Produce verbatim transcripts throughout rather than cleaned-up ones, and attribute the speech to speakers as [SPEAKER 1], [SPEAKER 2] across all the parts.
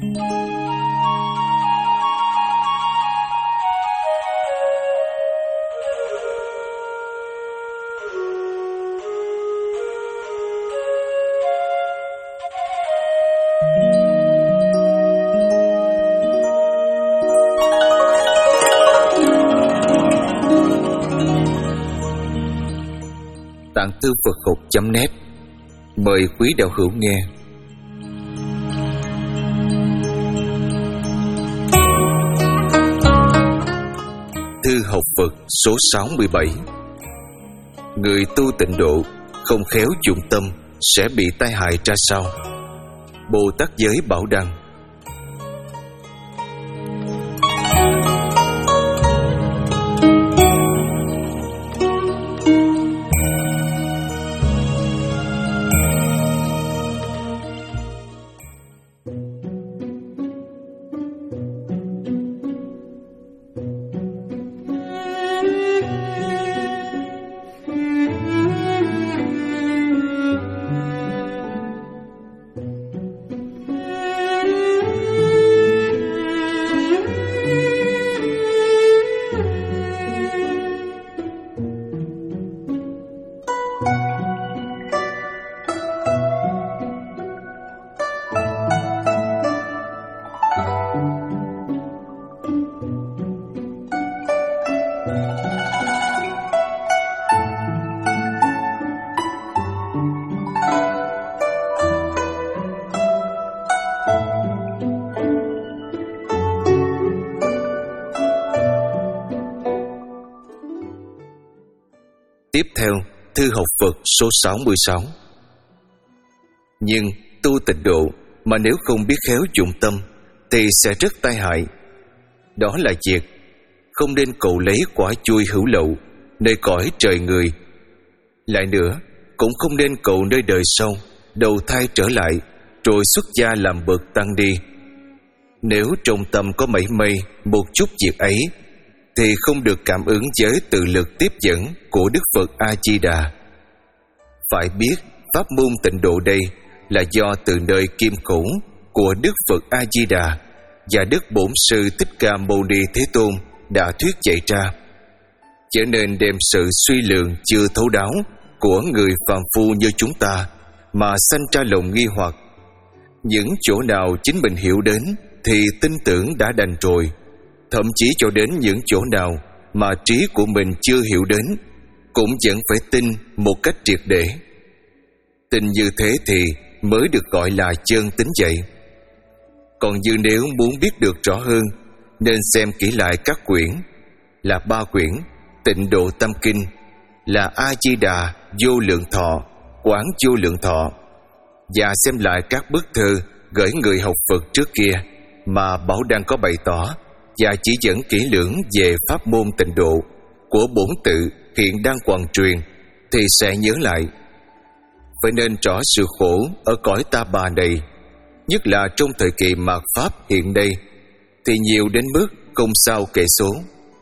[SPEAKER 1] Tạng Thư Phật học chấm net mời quý đạo hữu nghe. Thư học Phật số sáu mươi bảy. Người tu tịnh độ không khéo dụng tâm sẽ bị tai hại ra sao? Bồ Tát Giới Bảo Đăng. Tiếp theo, Thư học Phật số sáu mươi sáu. Nhưng tu tịnh độ mà nếu không biết khéo dụng tâm thì sẽ rất tai hại. Đó là việc không nên cầu lấy quả chui hữu lậu nơi cõi trời người. Lại nữa, cũng không nên cầu nơi đời sau đầu thai trở lại rồi xuất gia làm bậc tăng đi. Nếu trong tâm có mảy may một chút việc ấy thì không được cảm ứng với tự lực tiếp dẫn của Đức Phật A-di-đà. Phải biết pháp môn tịnh độ đây là do từ nơi kim khẩu của Đức Phật A-di-đà và Đức Bổn Sư Thích Ca Mâu Ni Thế Tôn đã thuyết dạy ra, cho nên đem sự suy lường chưa thấu đáo của người phàm phu như chúng ta mà sanh ra lòng nghi hoặc. Những chỗ nào chính mình hiểu đến thì tin tưởng đã đành rồi, thậm chí cho đến những chỗ nào mà trí của mình chưa hiểu đến cũng vẫn phải tin một cách triệt để. Tin như thế thì mới được gọi là chân tín vậy. Còn như nếu muốn biết được rõ hơn, nên xem kỹ lại các quyển là ba quyển Tịnh Độ Tâm Kinh, là A-di-đà Vô Lượng Thọ, Quán Vô Lượng Thọ, và xem lại các bức thư gửi người học Phật trước kia mà Bảo Đăng có bày tỏ và chỉ dẫn kỹ lưỡng về pháp môn tịnh độ của bổn tự hiện đang hoàn truyền, thì sẽ nhớ lại. Phải nên rõ sự khổ ở cõi ta bà này, nhất là trong thời kỳ mạt pháp hiện đây, thì nhiều đến mức không sao kể số.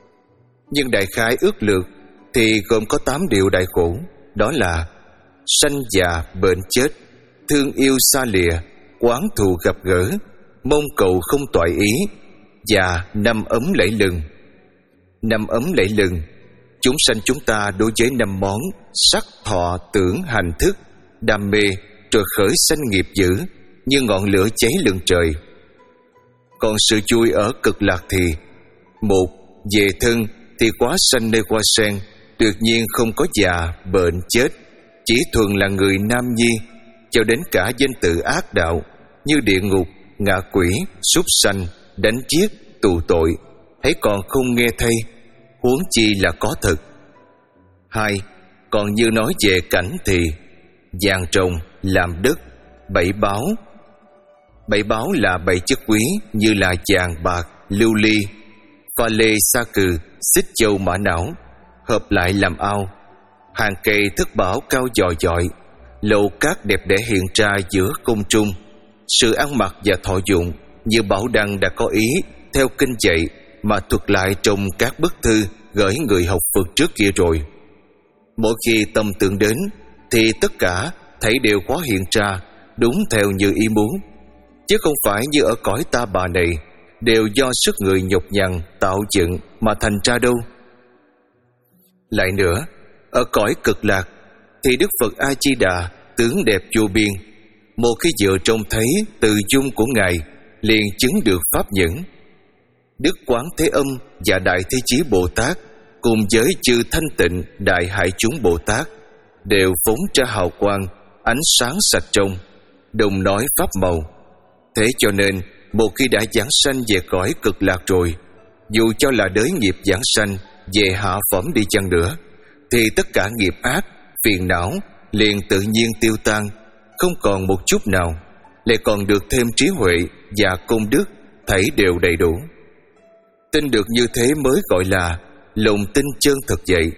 [SPEAKER 1] Nhưng đại khái ước lược thì gồm có tám điều đại khổ, đó là sanh già bệnh chết, thương yêu xa lìa, oán thù gặp gỡ, mong cầu không toại ý, và năm ấm lẫy lừng. Năm ấm lẫy lừng, chúng sanh chúng ta đối với năm món sắc, thọ, tưởng, hành, thức, đam mê, rồi khởi sanh nghiệp dữ như ngọn lửa cháy lừng trời. Còn sự vui ở cực lạc thì: một, về thân thì quá sanh nơi hoa sen, tuyệt nhiên không có già, bệnh, chết, chỉ thuần là người nam nhi, cho đến cả danh tự ác đạo như địa ngục, ngạ quỷ, súc sanh, đánh giết, tù tội, hãy còn không nghe thấy, huống chi là có thật. Hai, còn như nói về cảnh thì: vàng trồng, làm đất, bảy báo. Bảy báo là bảy chất quý như là vàng, bạc, lưu ly, pha lê, sa cừ, xích châu, mã não, hợp lại làm ao. Hàng cây thất bảo cao dòi dọi, lầu cát đẹp đẽ hiện ra giữa không trung. Sự ăn mặc và thọ dụng như Bảo Đăng đã có ý theo kinh dạy mà thuật lại trong các bức thư gửi người học Phật trước kia rồi. Mỗi khi tâm tưởng đến thì tất cả thảy đều hóa hiện ra đúng theo như ý muốn, chứ không phải như ở cõi ta bà này đều do sức người nhọc nhằn tạo dựng mà thành ra đâu. Lại nữa, ở cõi cực lạc thì Đức Phật A Di Đà tướng đẹp vô biên, một khi vừa trông thấy từ dung của Ngài liền chứng được pháp nhẫn. Đức Quán Thế Âm và Đại Thế Chí Bồ Tát cùng với chư thanh tịnh đại hải chúng Bồ Tát đều phóng ra hào quang, ánh sáng sạch trong, đồng nói pháp màu. Thế cho nên một khi đã giảng sanh về cõi cực lạc rồi, dù cho là đới nghiệp giảng sanh về hạ phẩm đi chăng nữa, thì tất cả nghiệp ác, phiền não liền tự nhiên tiêu tan, không còn một chút nào, lại còn được thêm trí huệ và công đức, thảy đều đầy đủ. Tin được như thế mới gọi là lòng tin chân thật vậy.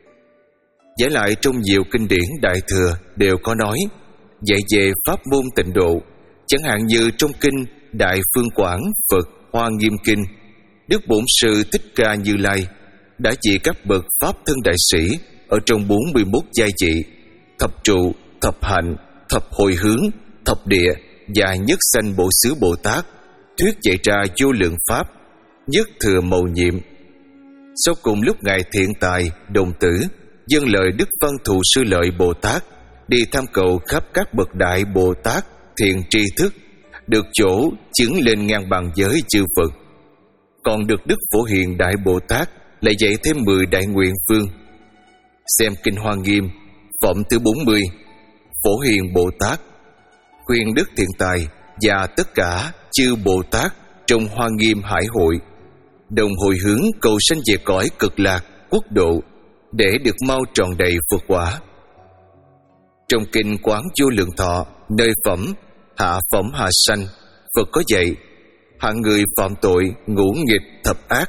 [SPEAKER 1] Giải lại trong nhiều kinh điển Đại Thừa đều có nói dạy về pháp môn tịnh độ, chẳng hạn như trong kinh Đại Phương Quảng Phật Hoa Nghiêm Kinh, Đức Bổn Sư Thích Ca Như Lai đã chỉ các bậc pháp thân đại sĩ ở trong bốn mươi mốt giai trị: thập trụ, thập hạnh, thập hồi hướng, thập địa và nhất sanh Bổ Xứ Bồ Tát, thuyết dạy ra vô lượng pháp, nhất thừa mầu nhiệm. Sau cùng lúc Ngài Thiện Tài Đồng Tử dâng lời Đức Văn Thù Sư Lợi Bồ Tát đi tham cầu khắp các bậc đại Bồ Tát thiện tri thức, được chỗ chứng lên ngang bằng với chư Phật. Còn được Đức Phổ Hiền Đại Bồ Tát lại dạy thêm mười đại nguyện phương. Xem kinh Hoa Nghiêm phẩm thứ bốn mươi, Phổ Hiền Bồ Tát khuyên Đức Thiện Tài và tất cả chư Bồ Tát trong Hoa Nghiêm Hải hội đồng hồi hướng cầu sanh về cõi cực lạc quốc độ để được mau tròn đầy Phật quả. Trong kinh Quán Vô Lượng Thọ nơi phẩm hạ phẩm hạ sanh, Phật có dạy hạng người phạm tội ngũ nghịch thập ác.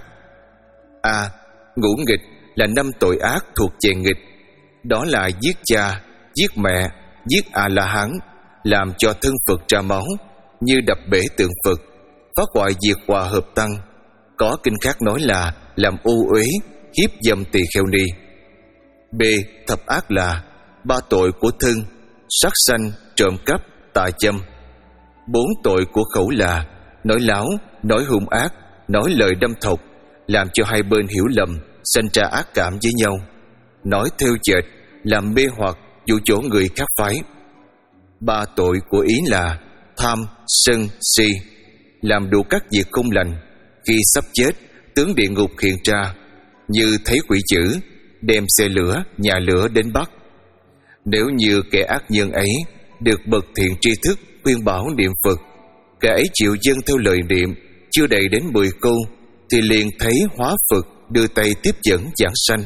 [SPEAKER 1] A. Ngũ nghịch là năm tội ác thuộc về nghịch, đó là giết cha, giết mẹ, giết A-la-hán, làm cho thân Phật ra máu như đập bể tượng Phật, phá hoại diệt hòa hợp tăng. Có kinh khác nói là làm ô uế, hiếp dâm tỳ kheo ni. B. Thập ác là ba tội của thân: sát sanh, trộm cắp, tà châm. Bốn tội của khẩu là nói láo, nói hung ác, nói lời đâm thọc, làm cho hai bên hiểu lầm, sanh ra ác cảm với nhau. Nói theo chệch, làm mê hoặc, dụ dỗ người khác phái. Ba tội của ý là tham, sân, si, làm đủ các việc không lành. Khi sắp chết, tướng địa ngục hiện ra, như thấy quỷ dữ, đem xe lửa, nhà lửa đến bắt. Nếu như kẻ ác nhân ấy được bậc thiện tri thức khuyên bảo niệm Phật, kẻ ấy chịu dâng theo lời niệm chưa đầy đến mười câu, thì liền thấy hóa Phật đưa tay tiếp dẫn giảng sanh.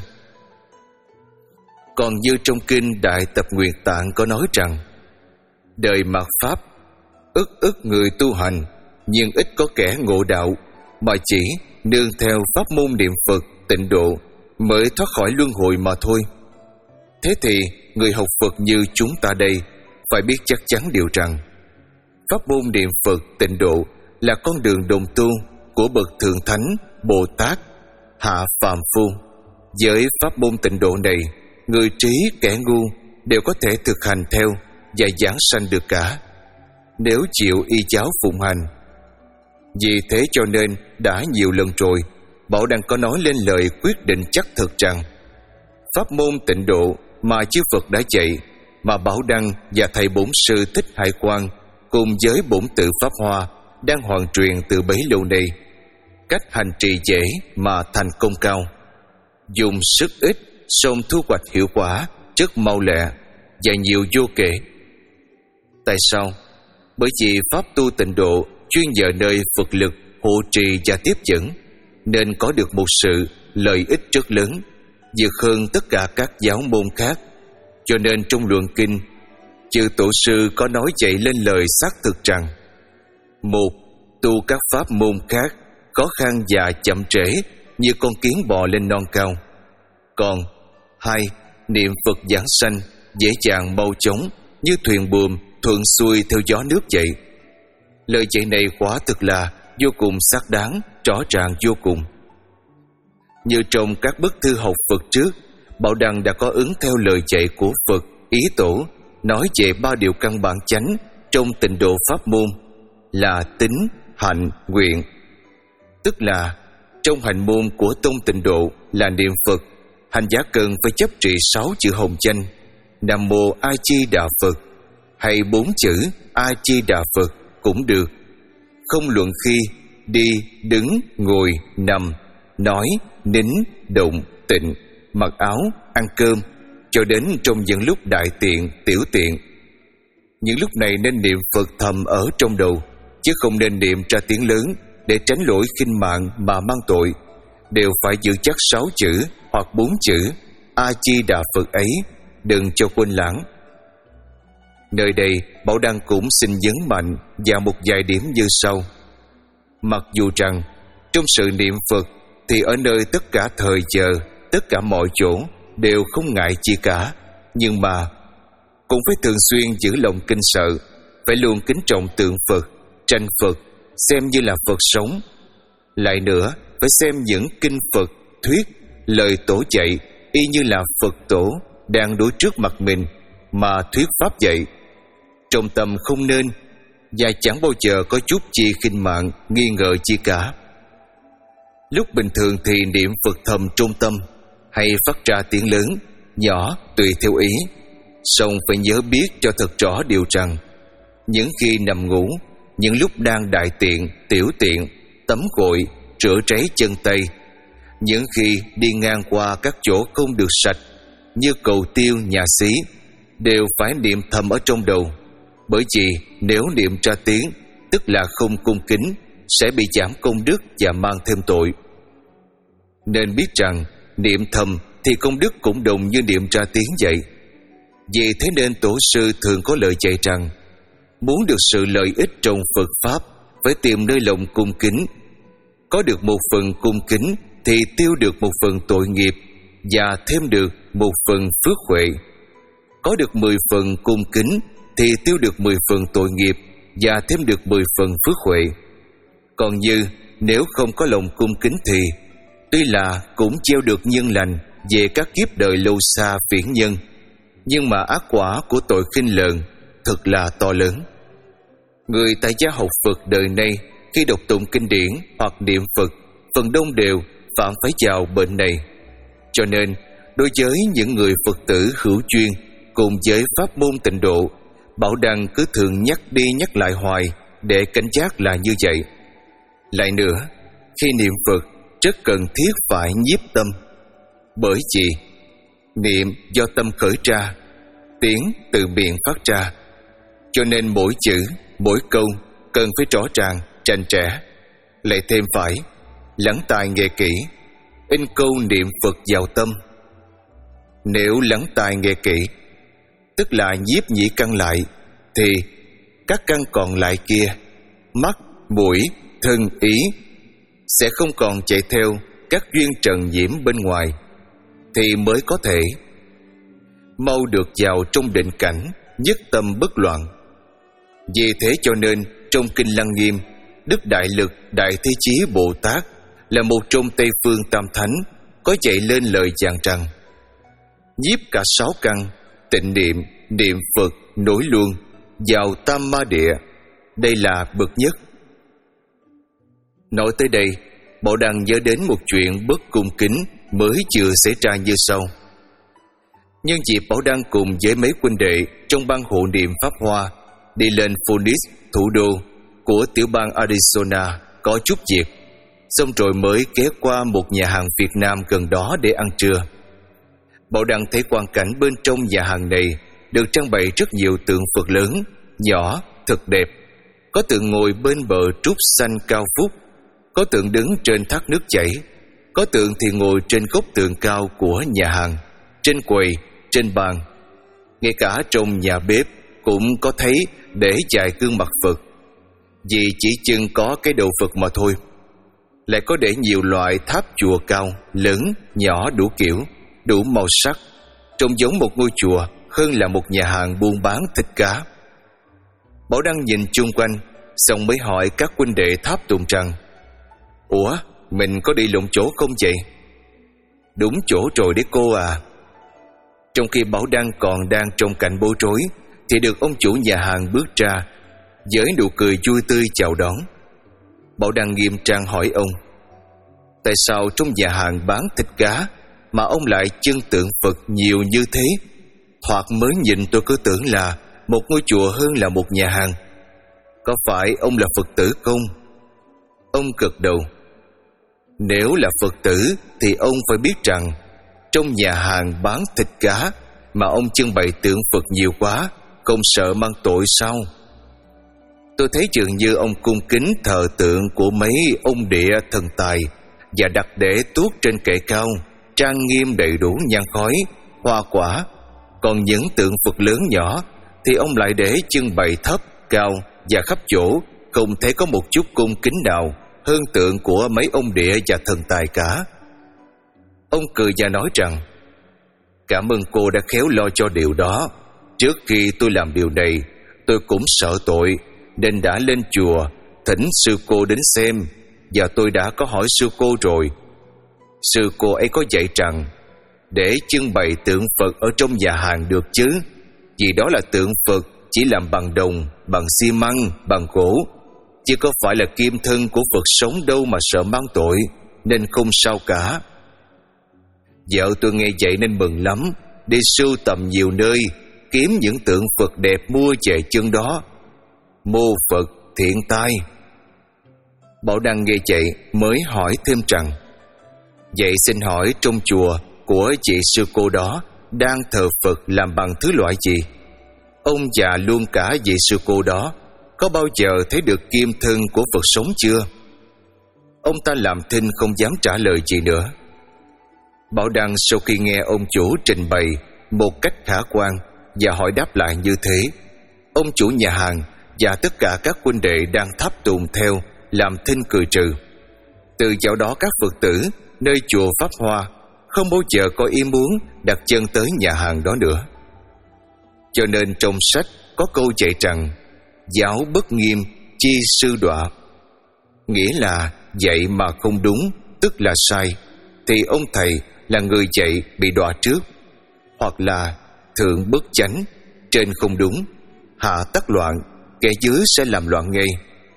[SPEAKER 1] Còn như trong kinh Đại Tập Nguyện Tạng có nói rằng: đời mạt pháp, ức ức người tu hành, nhưng ít có kẻ ngộ đạo, mà chỉ nương theo pháp môn niệm Phật tịnh độ mới thoát khỏi luân hồi mà thôi. Thế thì người học Phật như chúng ta đây phải biết chắc chắn điều rằng pháp môn niệm Phật tịnh độ là con đường đồng tu của bậc thượng thánh Bồ Tát hạ phàm phu. Với pháp môn tịnh độ này, người trí kẻ ngu đều có thể thực hành theo và giảng sanh được cả, nếu chịu y giáo phụng hành. Vì thế cho nên đã nhiều lần rồi, Bảo Đăng có nói lên lời quyết định chắc thực rằng pháp môn tịnh độ mà chư Phật đã dạy, mà Bảo Đăng và thầy Bổn Sư Thích Hải Quang cùng với Bổn Tự Pháp Hoa đang hoàn truyền từ bấy lâu nay, cách hành trì dễ mà thành công cao, dùng sức ít song thu hoạch hiệu quả rất mau lẹ và nhiều vô kể. Tại sao? Bởi vì pháp tu tịnh độ chuyên nhờ nơi Phật lực hộ trì và tiếp dẫn, nên có được một sự lợi ích rất lớn, vượt hơn tất cả các giáo môn khác. Cho nên trong luận kinh, chư tổ sư có nói dạy lên lời xác thực rằng: một, tu các pháp môn khác khó khăn và chậm trễ như con kiến bò lên non cao. Còn hai, niệm Phật giảng sanh dễ dàng mau chóng như thuyền buồm thuận xuôi theo gió nước vậy. Lời dạy này quả thực là vô cùng xác đáng, rõ ràng vô cùng. Như trong các bức thư học Phật trước, Bảo Đăng đã có ứng theo lời dạy của Phật Ý Tổ, nói về ba điều căn bản chánh trong tịnh độ pháp môn là tín, hạnh, nguyện. Tức là trong hành môn của Tông Tịnh Độ là niệm Phật, hành giả cần phải chấp trì sáu chữ hồng danh Nam Mô A Di Đà Phật hay bốn chữ A Di Đà Phật cũng được. Không luận khi đi, đứng, ngồi, nằm, nói, nín, động, tịnh, mặc áo, ăn cơm, cho đến trong những lúc đại tiện, tiểu tiện. Những lúc này nên niệm Phật thầm ở trong đầu, chứ không nên niệm ra tiếng lớn để tránh lỗi khinh mạng mà mang tội. Đều phải giữ chắc sáu chữ hoặc bốn chữ A Di Đà Phật ấy, đừng cho quên lãng. Nơi đây Bảo Đăng cũng xin nhấn mạnh vào một vài điểm như sau. Mặc dù rằng trong sự niệm Phật thì ở nơi tất cả thời giờ, tất cả mọi chỗ đều không ngại chi cả, nhưng mà cũng phải thường xuyên giữ lòng kinh sợ, phải luôn kính trọng tượng Phật, tranh Phật, xem như là Phật sống. Lại nữa, phải xem những kinh Phật thuyết, lời tổ dạy y như là Phật tổ đang đối trước mặt mình mà thuyết pháp dạy. Trong tâm không nên và chẳng bao giờ có chút chi khinh mạng, nghi ngờ chi cả. Lúc bình thường thì niệm Phật thầm trong tâm, hay phát ra tiếng lớn, nhỏ tùy theo ý. Song phải nhớ biết cho thật rõ điều rằng, những khi nằm ngủ, những lúc đang đại tiện, tiểu tiện, tắm gội, rửa ráy chân tay, những khi đi ngang qua các chỗ không được sạch như cầu tiêu, nhà xí, đều phải niệm thầm ở trong đầu. Bởi vì nếu niệm ra tiếng, tức là không cung kính, sẽ bị giảm công đức và mang thêm tội. Nên biết rằng niệm thầm thì công đức cũng đồng như niệm ra tiếng vậy. Vì thế nên tổ sư thường có lời dạy rằng, muốn được sự lợi ích trong Phật Pháp, phải tìm nơi lòng cung kính. Có được một phần cung kính thì tiêu được một phần tội nghiệp và thêm được một phần phước huệ. Có được mười phần cung kính thì tiêu được mười phần tội nghiệp và thêm được mười phần phước huệ. Còn như nếu không có lòng cung kính thì tuy là cũng gieo được nhân lành về các kiếp đời lâu xa phiển nhân, nhưng mà ác quả của tội khinh lờn thật là to lớn. Người tại gia học Phật đời nay khi đọc tụng kinh điển hoặc niệm Phật, phần đông đều phạm phải vào bệnh này. Cho nên đối với những người Phật tử hữu chuyên cùng với pháp môn Tịnh Độ, Bảo Đăng cứ thường nhắc đi nhắc lại hoài để cảnh giác là như vậy. Lại nữa, khi niệm Phật rất cần thiết phải nhiếp tâm. Bởi vì niệm do tâm khởi ra, tiếng từ miệng phát ra, cho nên mỗi chữ, mỗi câu cần phải rõ ràng, rành rẽ. Lại thêm phải lắng tai nghe kỹ, in câu niệm Phật vào tâm. Nếu lắng tai nghe kỹ, tức là nhiếp nhĩ căn lại, thì các căn còn lại kia, mắt, mũi, thân, ý, sẽ không còn chạy theo các duyên trần nhiễm bên ngoài, thì mới có thể mau được vào trong định cảnh nhất tâm bất loạn. Vì thế cho nên trong Kinh Lăng Nghiêm, Đức Đại Lực Đại Thế Chí Bồ Tát là một trong Tây Phương Tam Thánh có dạy lên lời dặn rằng, nhiếp cả sáu căn, tịnh niệm, niệm Phật nối luôn vào Tam Ma Địa, đây là bậc nhất. Nói tới đây, Bảo Đăng nhớ đến một chuyện bất cung kính mới vừa xảy ra như sau. Nhân dịp Bảo Đăng cùng với mấy huynh đệ trong ban hộ niệm Pháp Hoa đi lên Phoenix, thủ đô của tiểu bang Arizona, có chút việc, xong rồi mới ghé qua một nhà hàng Việt Nam gần đó để ăn trưa. Bảo Đăng thấy quang cảnh bên trong nhà hàng này được trang bày rất nhiều tượng Phật lớn, nhỏ, thật đẹp. Có tượng ngồi bên bờ trúc xanh cao phúc, có tượng đứng trên thác nước chảy, có tượng thì ngồi trên góc tường cao của nhà hàng, trên quầy, trên bàn. Ngay cả trong nhà bếp cũng có thấy để vài gương mặt Phật, vì chỉ chừng có cái đầu Phật mà thôi. Lại có để nhiều loại tháp chùa cao, lớn, nhỏ đủ kiểu, đủ màu sắc, trông giống một ngôi chùa hơn là một nhà hàng buôn bán thịt cá. Bảo Đăng nhìn chung quanh, xong mới hỏi các huynh đệ tháp tùng rằng, ủa, mình có đi lộn chỗ không vậy? Đúng chỗ rồi đấy cô à. Trong khi Bảo Đăng còn đang trong cảnh bối rối, thì được ông chủ nhà hàng bước ra với nụ cười vui tươi chào đón. Bảo Đăng nghiêm trang hỏi ông: tại sao trong nhà hàng bán thịt cá mà ông lại trưng tượng Phật nhiều như thế? Thoạt mới nhìn tôi cứ tưởng là một ngôi chùa hơn là một nhà hàng. Có phải ông là Phật tử không? Ông gật đầu. Nếu là Phật tử thì ông phải biết rằng trong nhà hàng bán thịt cá mà ông trưng bày tượng Phật nhiều quá, không sợ mang tội sao? Tôi thấy dường như ông cung kính thờ tượng của mấy ông địa thần tài và đặt để tuốt trên kệ cao, trang nghiêm đầy đủ nhang khói, hoa quả. Còn những tượng Phật lớn nhỏ thì ông lại để trưng bày thấp, cao và khắp chỗ, không thấy có một chút cung kính nào hơn tượng của mấy ông địa và thần tài cả. Ông cười và nói rằng: cảm ơn cô đã khéo lo cho điều đó. Trước khi tôi làm điều này, tôi cũng sợ tội nên đã lên chùa thỉnh sư cô đến xem, và tôi đã có hỏi sư cô rồi. Sư cô ấy có dạy rằng để trưng bày tượng Phật ở trong nhà hàng được chứ, vì đó là tượng Phật chỉ làm bằng đồng, bằng xi măng, bằng gỗ, chứ có phải là kim thân của Phật sống đâu mà sợ mang tội, nên không sao cả. Vợ tôi nghe vậy nên mừng lắm, đi sưu tầm nhiều nơi, kiếm những tượng Phật đẹp mua về chân đó. Mô Phật thiện tai. Bảo Đăng nghe vậy mới hỏi thêm rằng: vậy xin hỏi trong chùa của chị sư cô đó đang thờ Phật làm bằng thứ loại gì? Ông già luôn cả vị sư cô đó có bao giờ thấy được kim thân của Phật sống chưa? Ông ta làm thinh không dám trả lời gì nữa. Bảo Đăng sau khi nghe ông chủ trình bày một cách khả quan và hỏi đáp lại như thế, ông chủ nhà hàng và tất cả các huynh đệ đang tháp tùng theo làm thinh cười trừ. Từ dạo đó các Phật tử nơi chùa Pháp Hoa không bao giờ có ý muốn đặt chân tới nhà hàng đó nữa. Cho nên trong sách có câu dạy rằng: giáo bất nghiêm chi sư đọa, nghĩa là dạy mà không đúng tức là sai, thì ông thầy là người dạy bị đọa trước, hoặc là thượng bất chánh, trên không đúng, hạ tắc loạn, kẻ dưới sẽ làm loạn ngay.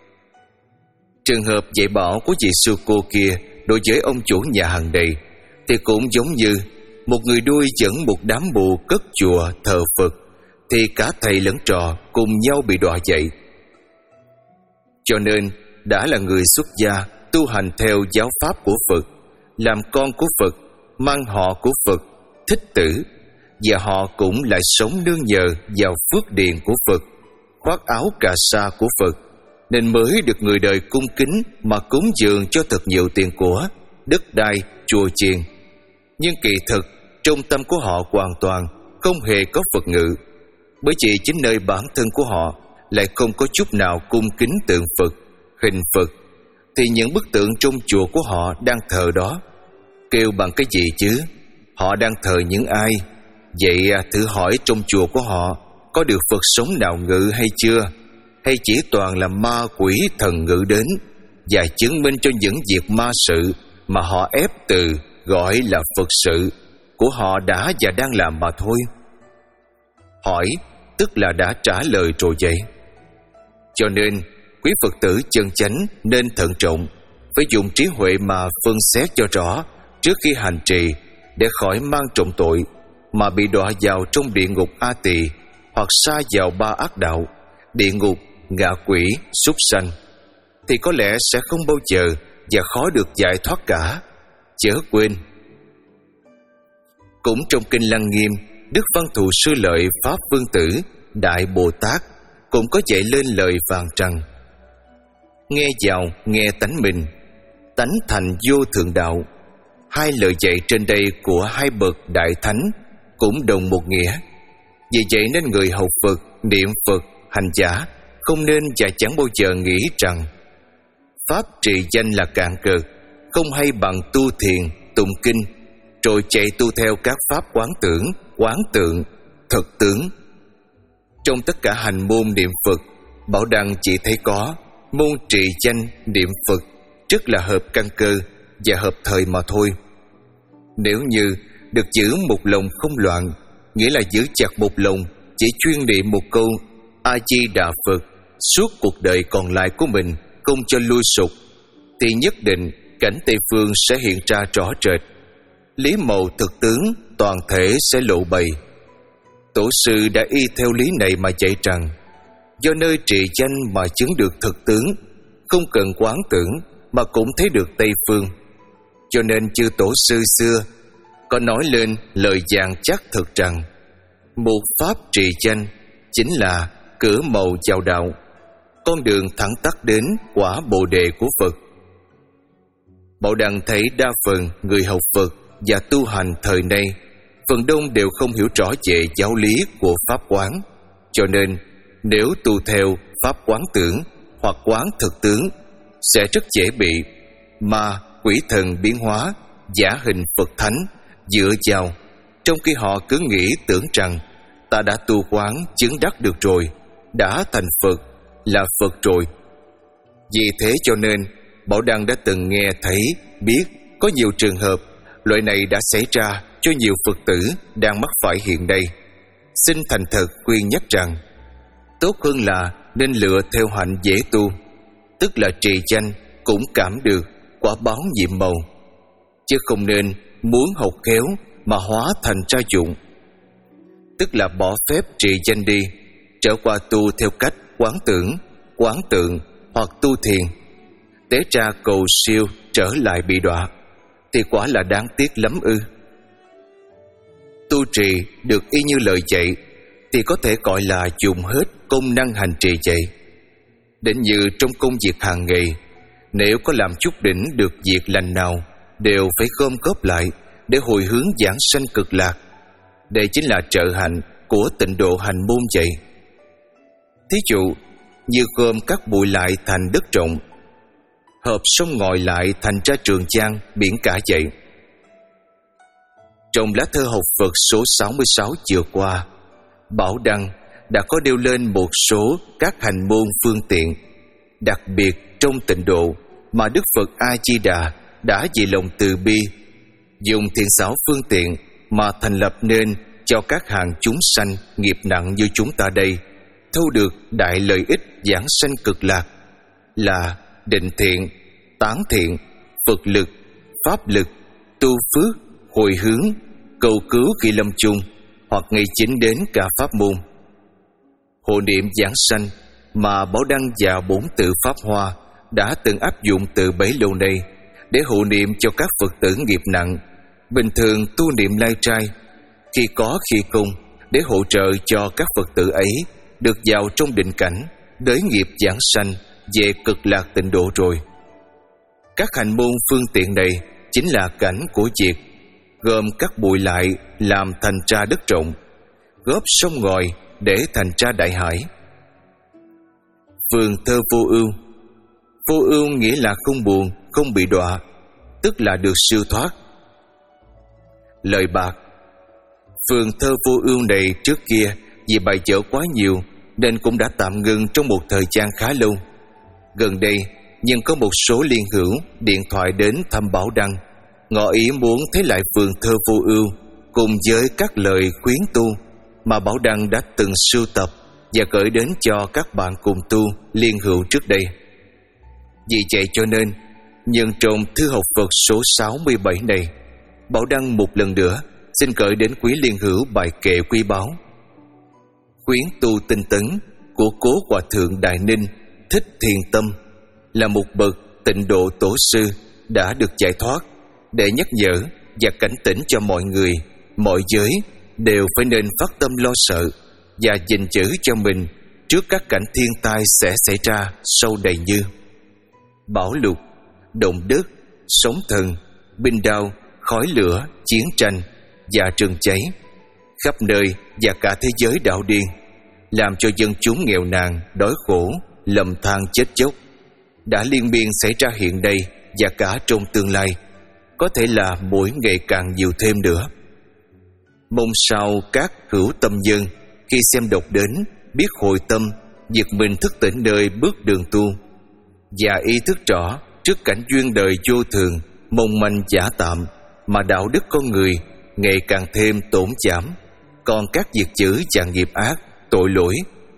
[SPEAKER 1] Trường hợp dạy bảo của vị sư cô kia đối với ông chủ nhà hàng này thì cũng giống như một người đuôi dẫn một đám bù cất chùa thờ Phật, thì cả thầy lẫn trò cùng nhau bị đọa dạy. Cho nên đã là người xuất gia tu hành theo giáo pháp của Phật, làm con của Phật, mang họ của Phật, thích tử, và họ cũng lại sống nương nhờ vào phước điền của Phật, khoác áo cà sa của Phật, nên mới được người đời cung kính mà cúng dường cho thật nhiều tiền của, đất đai, chùa chiền. Nhưng kỳ thực trong tâm của họ hoàn toàn không hề có Phật ngự, bởi vì chính nơi bản thân của họ lại không có chút nào cung kính tượng Phật, hình Phật, thì những bức tượng trong chùa của họ đang thờ đó kêu bằng cái gì chứ? Họ đang thờ những ai? Vậy thử hỏi trong chùa của họ có được Phật sống nào ngự hay chưa? Hay chỉ toàn là ma quỷ thần ngự đến và chứng minh cho những việc ma sự mà họ ép từ gọi là Phật sự của họ đã và đang làm mà thôi? Hỏi tức là đã trả lời rồi vậy. Cho nên quý Phật tử chân chánh nên thận trọng, phải dùng trí huệ mà phân xét cho rõ trước khi hành trì, để khỏi mang trọng tội mà bị đọa vào trong địa ngục A Tỳ, hoặc sa vào ba ác đạo, địa ngục, ngạ quỷ, súc sanh, thì có lẽ sẽ không bao giờ và khó được giải thoát cả. Chớ quên, cũng trong kinh Lăng Nghiêm, Đức Văn Thù Sư Lợi Pháp Vương Tử Đại Bồ Tát cũng có dạy lên lời vàng rằng: nghe vào nghe tánh mình, tánh thành vô thượng đạo. Hai lời dạy trên đây của hai bậc đại thánh cũng đồng một nghĩa. Vì vậy nên người học Phật, niệm Phật, hành giả không nên và chẳng bao giờ nghĩ rằng pháp trì danh là cạn cợt, không hay bằng tu thiền, tụng kinh, rồi chạy tu theo các pháp quán tưởng, quán tượng, thực tướng. Trong tất cả hành môn niệm Phật, Bảo Đăng chỉ thấy có môn trì danh niệm Phật rất là hợp căn cơ và hợp thời mà thôi. Nếu như được giữ một lòng không loạn, nghĩa là giữ chặt một lòng, chỉ chuyên niệm một câu A Di Đà Phật, suốt cuộc đời còn lại của mình không cho lui sụp, thì nhất định cảnh Tây Phương sẽ hiện ra rõ rệt. Lý màu thực tướng toàn thể sẽ lộ bày. Tổ sư đã y theo lý này mà dạy rằng, do nơi trì danh mà chứng được thực tướng, không cần quán tưởng mà cũng thấy được Tây Phương. Cho nên chư tổ sư xưa có nói lên lời vàng chắc thực rằng, một pháp trì danh chính là cửa mầu vào đạo, con đường thẳng tắp đến quả Bồ đề của Phật. Bảo Đăng thấy đa phần người học Phật và tu hành thời nay, phần đông đều không hiểu rõ về giáo lý của pháp quán. Cho nên nếu tu theo pháp quán tưởng hoặc quán thực tướng, sẽ rất dễ bị ma quỷ thần biến hóa, giả hình Phật thánh dựa vào, trong khi họ cứ nghĩ tưởng rằng ta đã tu quán chứng đắc được rồi, đã thành Phật, là Phật rồi. Vì thế cho nên Bảo Đăng đã từng nghe thấy biết có nhiều trường hợp loại này đã xảy ra cho nhiều Phật tử đang mắc phải hiện nay. Xin thành thật khuyên nhắc rằng, tốt hơn là nên lựa theo hạnh dễ tu, tức là trì danh cũng cảm được quả báo nhiệm màu, chứ không nên muốn học khéo mà hóa thành ra dụng, tức là bỏ phép trì danh đi, trở qua tu theo cách quán tưởng, quán tượng hoặc tu thiền, té ra cầu siêu trở lại bị đọa, thì quả là đáng tiếc lắm ư. Tu trì được y như lời dạy thì có thể gọi là dùng hết công năng hành trì dạy. Đến như trong công việc hàng ngày, nếu có làm chút đỉnh được việc lành nào, đều phải gom góp lại để hồi hướng giảng sanh cực lạc. Đây chính là trợ hạnh của tịnh độ hành môn vậy. Thí dụ như gom các bụi lại thành đất rộng, hợp sông ngòi lại thành ra Trường Giang biển cả vậy. Trong lá thơ học Phật số sáu mươi sáu vừa qua, Bảo Đăng đã có nêu lên một số các hành môn phương tiện, đặc biệt trong tịnh độ mà Đức Phật A Di Đà đã vì lòng từ bi dùng thiện xảo phương tiện mà thành lập nên cho các hàng chúng sanh nghiệp nặng như chúng ta đây thu được đại lợi ích giảng sanh cực lạc, là định thiện, tán thiện, Phật lực, pháp lực, tu phước, hồi hướng, cầu cứu khi lâm chung, hoặc ngày chính đến cả pháp môn. Hộ niệm giảng sanh mà Bảo Đăng và bốn tự Pháp Hoa đã từng áp dụng từ bấy lâu nay để hộ niệm cho các Phật tử nghiệp nặng, bình thường tu niệm lai trai, khi có khi không, để hỗ trợ cho các Phật tử ấy được vào trong định cảnh đới nghiệp giảng sanh về cực lạc tịnh độ rồi. Các hành môn phương tiện này chính là cảnh của việc gom các bụi lại làm thành ra đất rộng, góp sông ngòi để thành ra đại hải. Phường thơ vô ưu. Vô ưu nghĩa là không buồn, không bị đọa, tức là được siêu thoát. Lời bạc. Phường thơ vô ưu này trước kia vì bài vở quá nhiều nên cũng đã tạm ngừng trong một thời gian khá lâu. Gần đây nhưng có một số liên hữu điện thoại đến thăm Bảo Đăng, ngỏ ý muốn thấy lại vườn thơ vô ưu cùng với các lời khuyến tu mà Bảo Đăng đã từng sưu tập và gửi đến cho các bạn cùng tu liên hữu trước đây. Vì vậy cho nên, nhân trong thư học Phật số sáu mươi bảy này, Bảo Đăng một lần nữa xin gửi đến quý liên hữu bài kệ quý báu. Khuyến tu tinh tấn của cố Hòa thượng Đại Ninh Thích Thiền Tâm là một bậc tịnh độ tổ sư đã được giải thoát, để nhắc nhở và cảnh tỉnh cho mọi người, mọi giới đều phải nên phát tâm lo sợ và gìn giữ cho mình trước các cảnh thiên tai sẽ xảy ra sau này như bão lụt, động đất, sóng thần, binh đao, khói lửa, chiến tranh và rừng cháy khắp nơi và cả thế giới đảo điên, làm cho dân chúng nghèo nàn, đói khổ, lầm than chết chóc, đã liên miên xảy ra hiện nay và cả trong tương lai, có thể là mỗi ngày càng nhiều thêm nữa. Mong sao các hữu tâm nhân khi xem đọc đến biết hồi tâm, giật mình thức tỉnh nơi bước đường tu, và ý thức rõ trước cảnh duyên đời vô thường, mong manh giả tạm mà đạo đức con người ngày càng thêm tổn giảm, còn các việc dữ và nghiệp ác, tội lỗi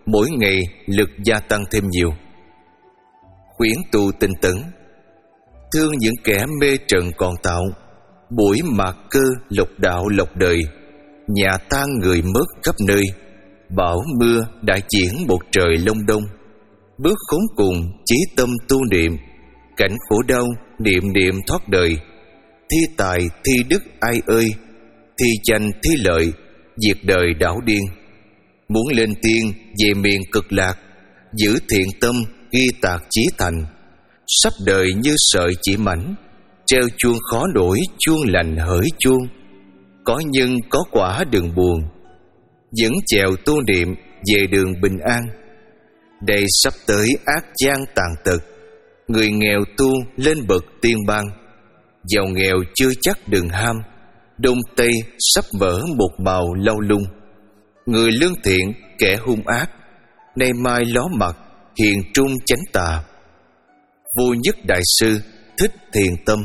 [SPEAKER 1] mỗi ngày lực gia tăng thêm nhiều. Khuyến tu tinh tấn, thương những kẻ mê trần còn tạo, buổi mạt cơ lộc đạo lộc đời, nhà tan người mất khắp nơi, bão mưa đã diễn một trời lông đông. Bước khốn cùng chí tâm tu niệm, cảnh khổ đau niệm niệm thoát đời. Thi tài thi đức ai ơi, thi danh thi lợi, diệt đời đảo điên. Muốn lên tiên về miền cực lạc, giữ thiện tâm ghi tạc chí thành. Sắp đời như sợi chỉ mảnh, treo chuông khó nổi chuông lành hỡi chuông. Có nhân có quả đừng buồn, dẫn chèo tu niệm về đường bình an. Đây sắp tới ác gian tàn tật, người nghèo tu lên bậc tiên bang. Giàu nghèo chưa chắc đừng ham, đông tây sắp mở một màu lau lung. Người lương thiện kẻ hung ác, nay mai ló mặt hiền trung chánh tà. Vô nhất đại sư Thích Thiền Tâm.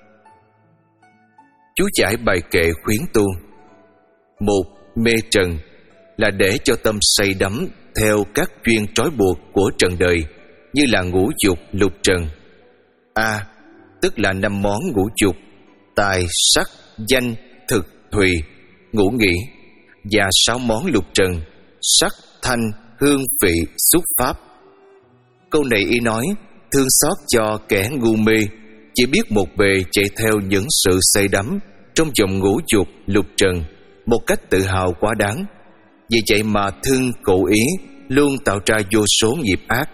[SPEAKER 1] Chú giải bài kệ khuyến tu. Một, mê trần là để cho tâm say đắm theo các duyên trói buộc của trần đời, như là ngũ dục lục trần. A, tức là năm món ngũ dục: tài, sắc, danh, thực, thùy, ngũ nghỉ. Và sáu món lục trần: sắc, thanh, hương, vị, xúc, pháp. Câu này y nói thương xót cho kẻ ngu mê, chỉ biết một bề chạy theo những sự say đắm trong dòng ngũ dục lục trần một cách tự hào quá đáng. Vì vậy mà thương cố ý luôn tạo ra vô số nghiệp ác.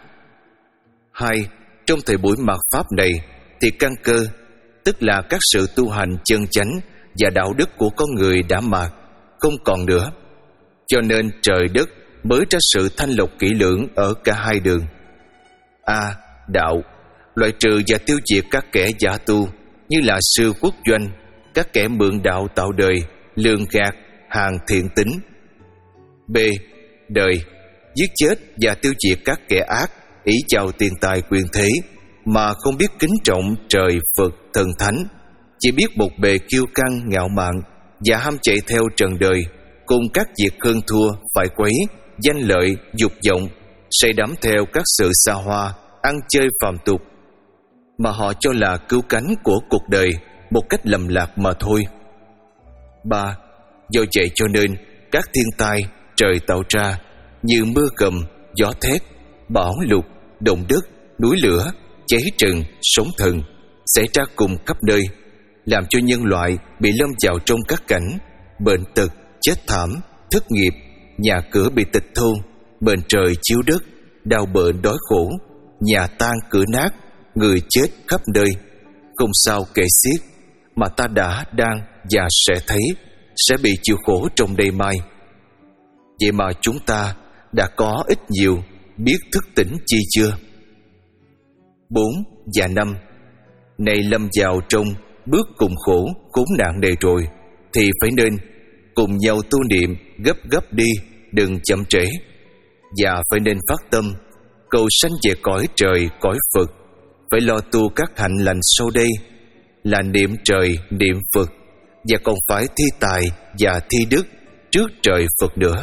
[SPEAKER 1] Hai, trong thời buổi mạt pháp này thì căn cơ, tức là các sự tu hành chân chánh và đạo đức của con người đã mạt, không còn nữa. Cho nên trời đất mới ra sự thanh lọc kỹ lưỡng ở cả hai đường. A. Đạo, loại trừ và tiêu diệt các kẻ giả tu như là sư quốc doanh, các kẻ mượn đạo tạo đời, lường gạt, hàng thiện tính. B. Đời, giết chết và tiêu diệt các kẻ ác, ỷ vào tiền tài quyền thế mà không biết kính trọng trời Phật thần thánh, chỉ biết một bề kiêu căng ngạo mạn và ham chạy theo trần đời, cùng các việc hơn thua phải quấy, danh lợi, dục vọng, say đắm theo các sự xa hoa, ăn chơi phàm tục, mà họ cho là cứu cánh của cuộc đời một cách lầm lạc mà thôi. Ba. Do vậy cho nên các thiên tai trời tạo ra như mưa gầm, gió thét, bão lụt, động đất, núi lửa, cháy rừng, sóng thần xảy ra cùng khắp nơi, làm cho nhân loại bị lâm vào trong các cảnh bệnh tật, chết thảm, thất nghiệp, nhà cửa bị tịch thu, mền trời chiếu đất, đau bệnh đói khổ, nhà tan cửa nát, người chết khắp nơi, không sao kể xiết, mà ta đã, đang và sẽ thấy, sẽ bị chịu khổ trong đây mai. Vậy mà chúng ta đã có ít nhiều biết thức tỉnh chi chưa? Bốn và năm. Này lâm vào trong bước cùng khổ khốn nạn này rồi, thì phải nên cùng nhau tu niệm gấp gấp đi, đừng chậm trễ. Và phải nên phát tâm cầu sanh về cõi trời cõi Phật, phải lo tu các hạnh lành sau đây là niệm trời niệm Phật, và còn phải thi tài và thi đức trước trời Phật nữa.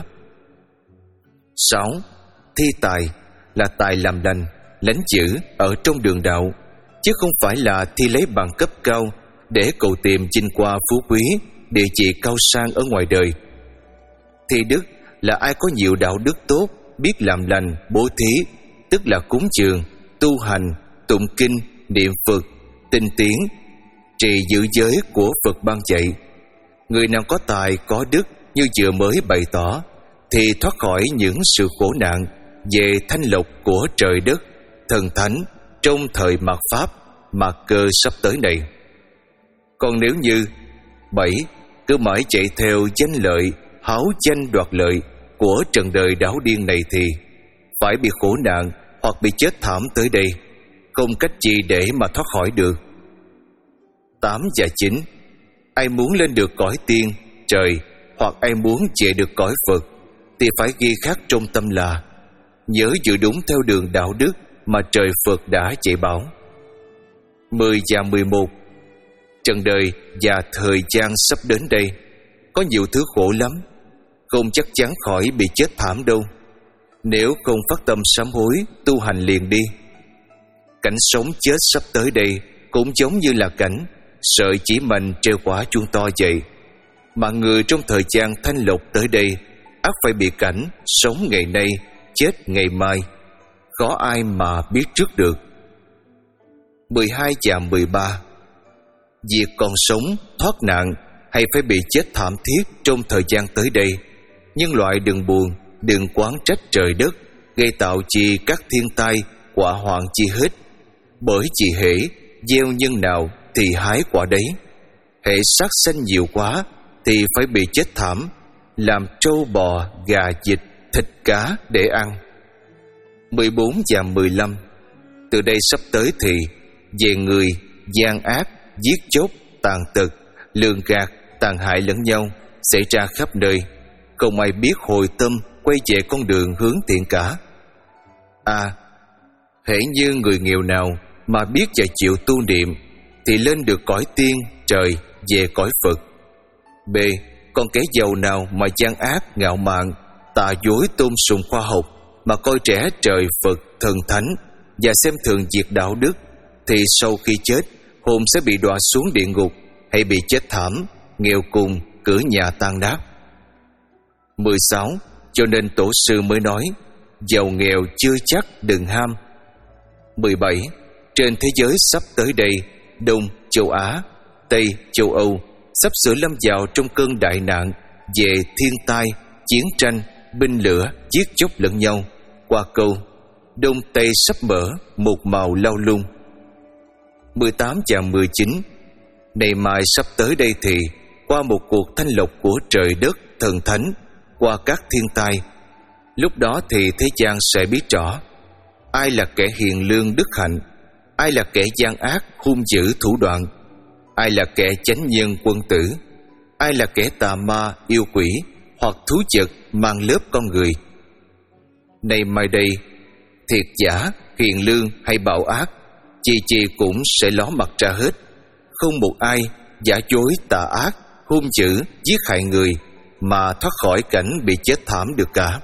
[SPEAKER 1] Sáu. Thi tài là tài làm lành, lãnh chữ ở trong đường đạo, chứ không phải là thi lấy bằng cấp cao để cầu tìm chinh qua phú quý, địa vị cao sang ở ngoài đời. Thi đức là ai có nhiều đạo đức tốt, biết làm lành, bố thí, tức là cúng dường, tu hành, tụng kinh, niệm Phật, tinh tiến, trì giữ giới của Phật ban dạy. Người nào có tài, có đức như vừa mới bày tỏ, thì thoát khỏi những sự khổ nạn về thanh lộc của trời đất, thần thánh trong thời mạt Pháp, mạt cơ sắp tới này. Còn nếu như bảy, cứ mãi chạy theo danh lợi, háo danh đoạt lợi của trần đời đảo điên này thì phải bị khổ nạn hoặc bị chết thảm tới đây, không cách gì để mà thoát khỏi được. Tám và chín. Ai muốn lên được cõi tiên, trời, hoặc ai muốn về được cõi Phật, thì phải ghi khắc trong tâm là nhớ giữ đúng theo đường đạo đức mà trời Phật đã dạy bảo. Mười và mười một. Trần đời và thời gian sắp đến đây có nhiều thứ khổ lắm, không chắc chắn khỏi bị chết thảm đâu. Nếu không phát tâm sám hối, tu hành liền đi. Cảnh sống chết sắp tới đây cũng giống như là cảnh sợi chỉ mành treo quả chuông to vậy. Mà người trong thời gian thanh lọc tới đây ắt phải bị cảnh sống ngày nay, chết ngày mai. Khó ai mà biết trước được. mười hai và mười ba. Việc còn sống, thoát nạn hay phải bị chết thảm thiết trong thời gian tới đây, nhân loại đừng buồn, đừng oán trách trời đất gây tạo chi các thiên tai, họa hoạn chi hết. Bởi vì hễ gieo nhân nào thì hái quả đấy. Hễ sát sanh nhiều quá thì phải bị chết thảm, làm trâu bò, gà vịt, thịt cá để ăn. mười bốn và mười lăm. Từ đây sắp tới thì về người, gian ác, giết chóc, tàn tật, lường gạt, tàn hại lẫn nhau xảy ra khắp nơi. Không ai biết hồi tâm quay về con đường hướng thiện cả. A. Hễ như người nghèo nào mà biết và chịu tu niệm thì lên được cõi tiên, trời, về cõi Phật. B. Còn kẻ giàu nào mà gian ác, ngạo mạn, tà dối tôn sùng khoa học mà coi trẻ trời, Phật, thần thánh và xem thường việc đạo đức thì sau khi chết hồn sẽ bị đọa xuống địa ngục hay bị chết thảm, nghèo cùng, cửa nhà tan nát. mười sáu. Cho nên tổ sư mới nói giàu nghèo chưa chắc đừng ham. mười bảy. Trên thế giới sắp tới đây, Đông, châu Á, Tây, châu Âu sắp sửa lâm vào trong cơn đại nạn về thiên tai, chiến tranh, binh lửa, giết chóc lẫn nhau. Qua câu Đông Tây sắp mở, một màu lao lung. mười tám và mười chín. Này mai sắp tới đây thì qua một cuộc thanh lọc của trời đất, thần thánh, qua các thiên tai. Lúc đó thì thế gian sẽ biết rõ ai là kẻ hiền lương đức hạnh, ai là kẻ gian ác hung dữ thủ đoạn, ai là kẻ chánh nhân quân tử, ai là kẻ tà ma yêu quỷ hoặc thú vật mang lớp con người. Này mai đây, thiệt giả, hiền lương hay bạo ác, chi chi cũng sẽ ló mặt ra hết. Không một ai giả dối tà ác, hung dữ, giết hại người mà thoát khỏi cảnh bị chết thảm được cả.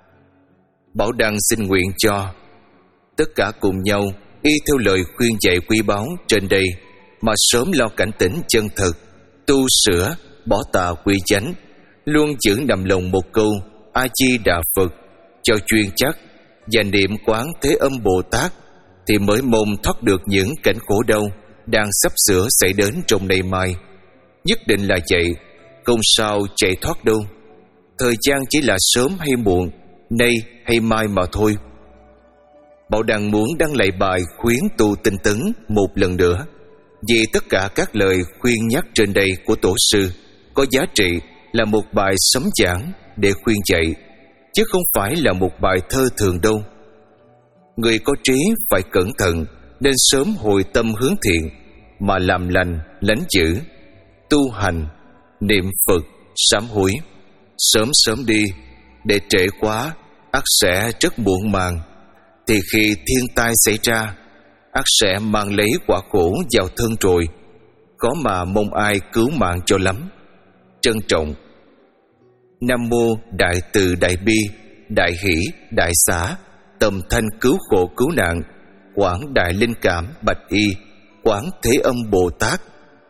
[SPEAKER 1] Bảo Đăng xin nguyện cho tất cả cùng nhau y theo lời khuyên dạy quý báu trên đây mà sớm lo cảnh tỉnh chân thực, tu sửa, bỏ tà quy chánh, luôn giữ nằm lòng một câu A Di Đà Phật cho chuyên chắc và niệm quán Thế Âm Bồ Tát thì mới mong thoát được những cảnh khổ đau đang sắp sửa xảy đến trong nay mai. Nhất định là vậy, không sao chạy thoát đâu. Thời gian chỉ là sớm hay muộn, nay hay mai mà thôi. Bảo Đăng muốn đăng lại bài khuyến tu tinh tấn một lần nữa, vì tất cả các lời khuyên nhắc trên đây của tổ sư có giá trị là một bài sấm giảng để khuyên dạy, chứ không phải là một bài thơ thường đâu. Người có trí phải cẩn thận, nên sớm hồi tâm hướng thiện mà làm lành lánh dữ, tu hành, niệm Phật, sám hối. Sớm sớm đi, để trễ quá ắt sẽ rất muộn màng. Thì khi thiên tai xảy ra, ắt sẽ mang lấy quả khổ vào thân rồi, có mà mong ai cứu mạng cho lắm. Trân trọng. Nam mô Đại Từ Đại Bi Đại Hỷ Đại Xá Tầm Thanh Cứu Khổ Cứu Nạn Quảng Đại Linh Cảm Bạch Y Quán Thế Âm Bồ Tát.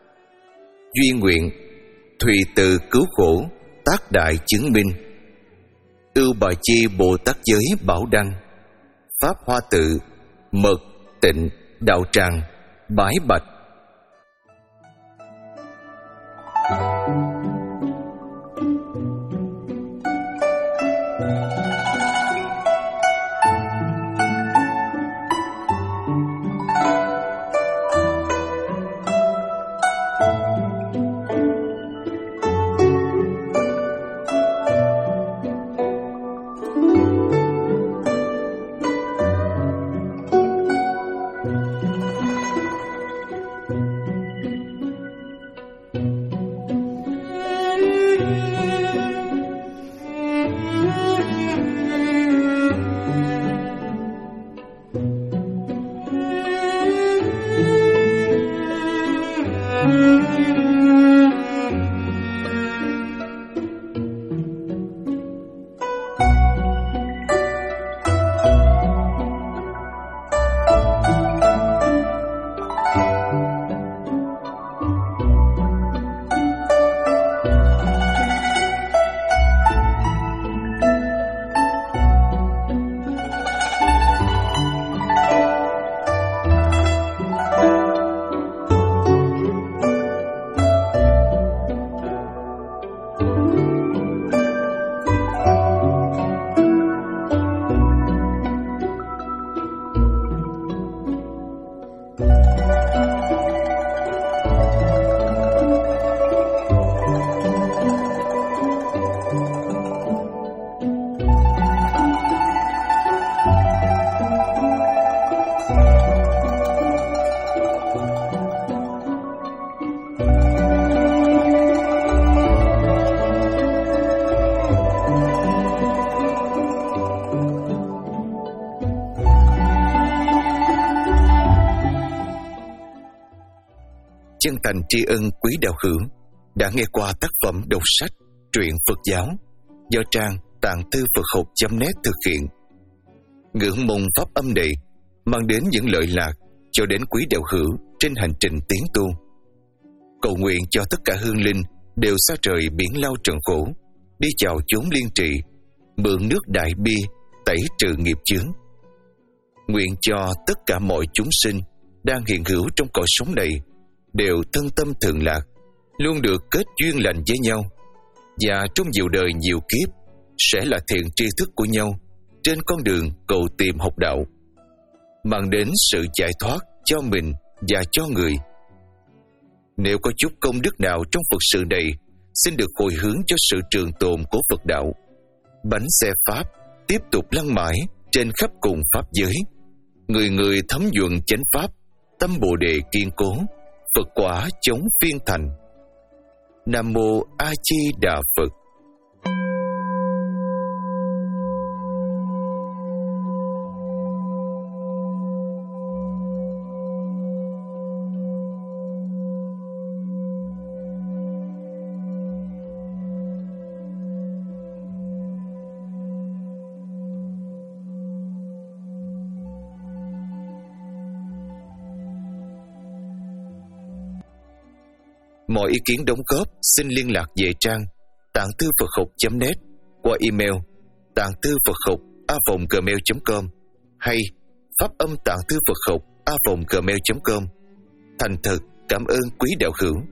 [SPEAKER 1] Duy nguyện Thùy Từ Cứu Khổ Tác Đại Chứng Minh. Ưu Bà Chi Bồ Tát Giới Bảo Đăng. Pháp Hoa Tự Mật Tịnh Đạo Tràng Bái Bạch. chân thành tri ân quý đạo hữu đã nghe qua tác phẩm đọc sách truyện Phật giáo do trang Tạng Thư Phật Học chấm net thực hiện. Ngưỡng mong pháp âm này mang đến những lợi lạc cho đến quý đạo hữu trên hành trình tiến tu. Cầu nguyện cho tất cả hương linh đều xa rời biển lao trần khổ, đi chào chốn liên trì, mượn nước đại bi tẩy trừ nghiệp chướng. Nguyện cho tất cả mọi chúng sinh đang hiện hữu trong cõi sống này đều thân tâm thường lạc, luôn được kết duyên lành với nhau, và trong nhiều đời nhiều kiếp sẽ là thiện tri thức của nhau trên con đường cầu tìm học đạo, mang đến sự giải thoát cho mình và cho người. Nếu có chút công đức nào trong Phật sự này, xin được hồi hướng cho sự trường tồn của Phật đạo. Bánh xe Pháp tiếp tục lăn mãi trên khắp cùng Pháp giới. Người người thấm nhuận chánh Pháp, tâm Bồ Đề kiên cố, Phật quả chống phiên thành. Nam Mô A Di Đà Phật. Mọi ý kiến đóng góp xin liên lạc về trang tạng thư Phật học chấm net qua email tạng thư Phật học a vòng gmail chấm com hay pháp âm tạng thư Phật học a vòng gmail chấm com. Thành thật cảm ơn quý đạo hữu.